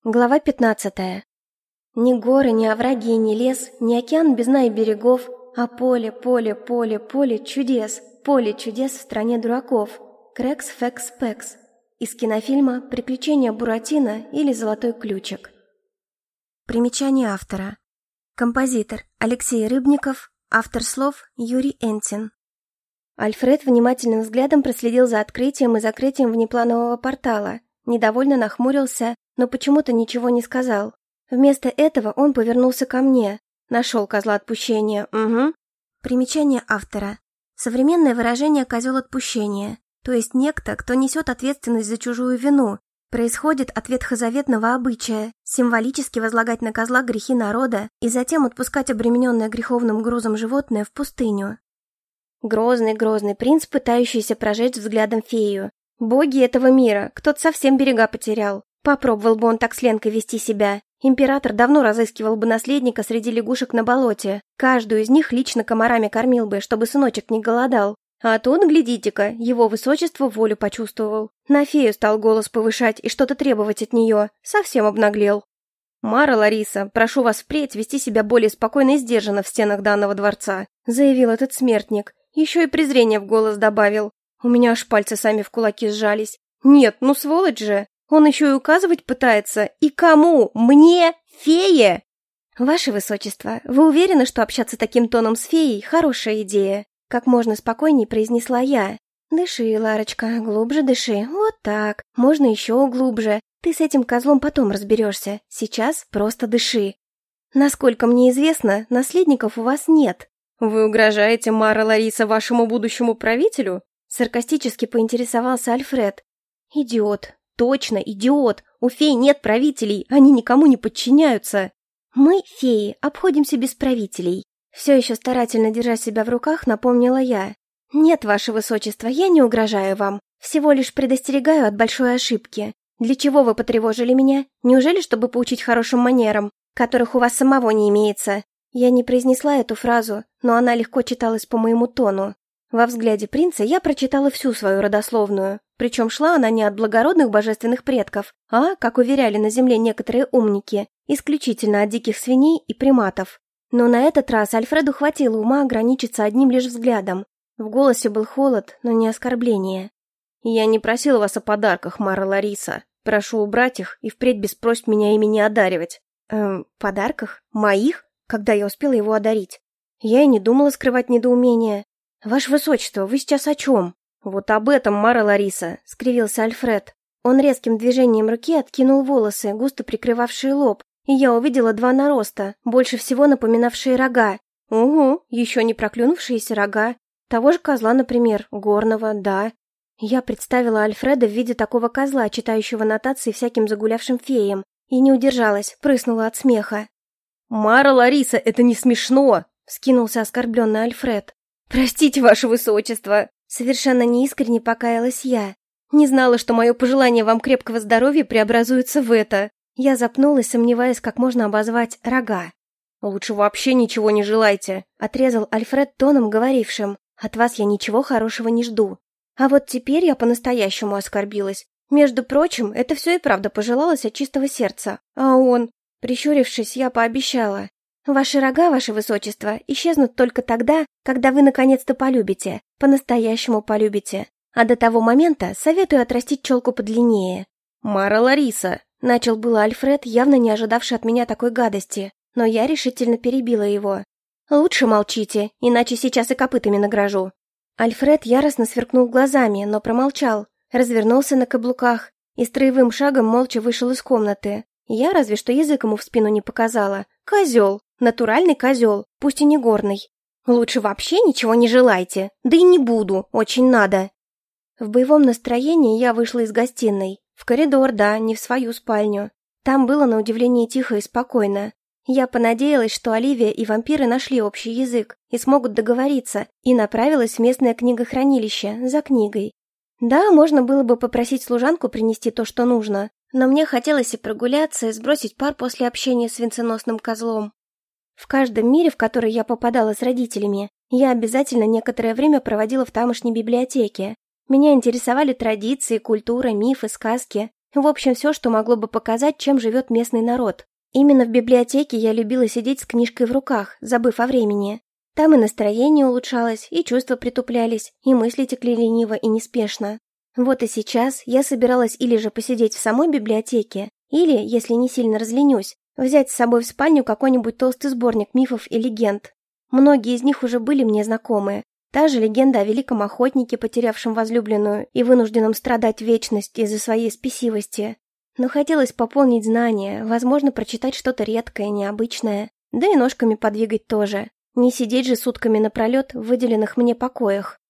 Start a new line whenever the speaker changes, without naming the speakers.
Глава 15. Ни горы, ни овраги, ни лес, ни океан без дна и берегов, а поле, поле, поле, поле чудес в стране дураков. Крэкс, Фэкс, Пэкс. Из кинофильма «Приключения Буратино» или «Золотой ключик». Примечание автора. Композитор Алексей Рыбников, автор слов Юрий Энтин. Альфред внимательным взглядом проследил за открытием и закрытием внепланового портала, недовольно нахмурился, но почему-то ничего не сказал. Вместо этого он повернулся ко мне. Нашел козла отпущения. Угу. Примечание автора. Современное выражение «козел отпущения», то есть некто, кто несет ответственность за чужую вину, происходит от ветхозаветного обычая символически возлагать на козла грехи народа и затем отпускать обремененное греховным грузом животное в пустыню. Грозный принц, пытающийся прожечь взглядом фею. Боги этого мира, кто-то совсем берега потерял. Попробовал бы он так с Ленкой вести себя. Император давно разыскивал бы наследника среди лягушек на болоте. Каждую из них лично комарами кормил бы, чтобы сыночек не голодал. А тут, глядите-ка, его высочество волю почувствовал. На фею стал голос повышать и что-то требовать от нее. Совсем обнаглел. «Мара Лариса, прошу вас впредь вести себя более спокойно и сдержанно в стенах данного дворца», заявил этот смертник. Еще и презрение в голос добавил. У меня аж пальцы сами в кулаки сжались. Нет, ну сволочь же. Он еще и указывать пытается. И кому? Мне? Фее? Ваше Высочество, вы уверены, что общаться таким тоном с феей – хорошая идея? Как можно спокойней произнесла я. Дыши, Ларочка, глубже дыши. Вот так. Можно еще глубже. Ты с этим козлом потом разберешься. Сейчас просто дыши. Насколько мне известно, наследников у вас нет. Вы угрожаете, Мара Лариса, вашему будущему правителю? Саркастически поинтересовался Альфред. Идиот. Точно, идиот. У фей нет правителей, они никому не подчиняются. Мы, феи, обходимся без правителей. Все еще старательно держа себя в руках, напомнила я. Нет, ваше высочество, я не угрожаю вам. Всего лишь предостерегаю от большой ошибки. Для чего вы потревожили меня? Неужели, чтобы поучить хорошим манерам, которых у вас самого не имеется? Я не произнесла эту фразу, но она легко читалась по моему тону. Во взгляде принца я прочитала всю свою родословную, причем шла она не от благородных божественных предков, а, как уверяли на земле некоторые умники, исключительно от диких свиней и приматов. Но на этот раз Альфреду хватило ума ограничиться одним лишь взглядом. В голосе был холод, но не оскорбление. «Я не просил вас о подарках, Мара Лариса. Прошу убрать их и впредь без просьб меня ими не одаривать». Подарках? Моих? Когда я успела его одарить? Я и не думала скрывать недоумение. «Ваше Высочество, вы сейчас о чем?» «Вот об этом, Мара Лариса», — скривился Альфред. Он резким движением руки откинул волосы, густо прикрывавшие лоб, и я увидела два нароста, больше всего напоминавшие рога. Угу, еще не проклюнувшиеся рога. Того же козла, например, горного, да. Я представила Альфреда в виде такого козла, читающего нотации всяким загулявшим феям, и не удержалась, прыснула от смеха. «Мара Лариса, это не смешно!» — вскинулся оскорбленный Альфред. «Простите, ваше высочество!» Совершенно неискренне покаялась я. Не знала, что мое пожелание вам крепкого здоровья преобразуется в это. Я запнулась, сомневаясь, как можно обозвать рога. «Лучше вообще ничего не желайте», — отрезал Альфред тоном, говорившим. «От вас я ничего хорошего не жду». А вот теперь я по-настоящему оскорбилась. Между прочим, это все и правда пожелалось от чистого сердца. А он... Прищурившись, я пообещала. «Ваши рога, ваше высочество, исчезнут только тогда, когда вы наконец-то полюбите, по-настоящему полюбите. А до того момента советую отрастить челку подлиннее». «Мара Лариса», — начал было Альфред, явно не ожидавший от меня такой гадости, но я решительно перебила его. «Лучше молчите, иначе сейчас и копытами награжу». Альфред яростно сверкнул глазами, но промолчал, развернулся на каблуках и строевым шагом молча вышел из комнаты. Я разве что язык ему в спину не показала. Козел. Натуральный козел, пусть и не горный. Лучше вообще ничего не желайте. Да и не буду, очень надо. В боевом настроении я вышла из гостиной. В коридор, да, не в свою спальню. Там было на удивление тихо и спокойно. Я понадеялась, что Оливия и вампиры нашли общий язык и смогут договориться, и направилась в местное книгохранилище за книгой. Да, можно было бы попросить служанку принести то, что нужно, но мне хотелось и прогуляться, и сбросить пар после общения с венценосным козлом. В каждом мире, в который я попадала с родителями, я обязательно некоторое время проводила в тамошней библиотеке. Меня интересовали традиции, культура, мифы, сказки. В общем, все, что могло бы показать, чем живет местный народ. Именно в библиотеке я любила сидеть с книжкой в руках, забыв о времени. Там и настроение улучшалось, и чувства притуплялись, и мысли текли лениво и неспешно. Вот и сейчас я собиралась или же посидеть в самой библиотеке, или, если не сильно разленюсь, взять с собой в спальню какой-нибудь толстый сборник мифов и легенд. Многие из них уже были мне знакомы. Та же легенда о великом охотнике, потерявшем возлюбленную и вынужденном страдать вечность из-за своей спесивости. Но хотелось пополнить знания, возможно, прочитать что-то редкое, необычное. Да и ножками подвигать тоже. Не сидеть же сутками напролет в выделенных мне покоях.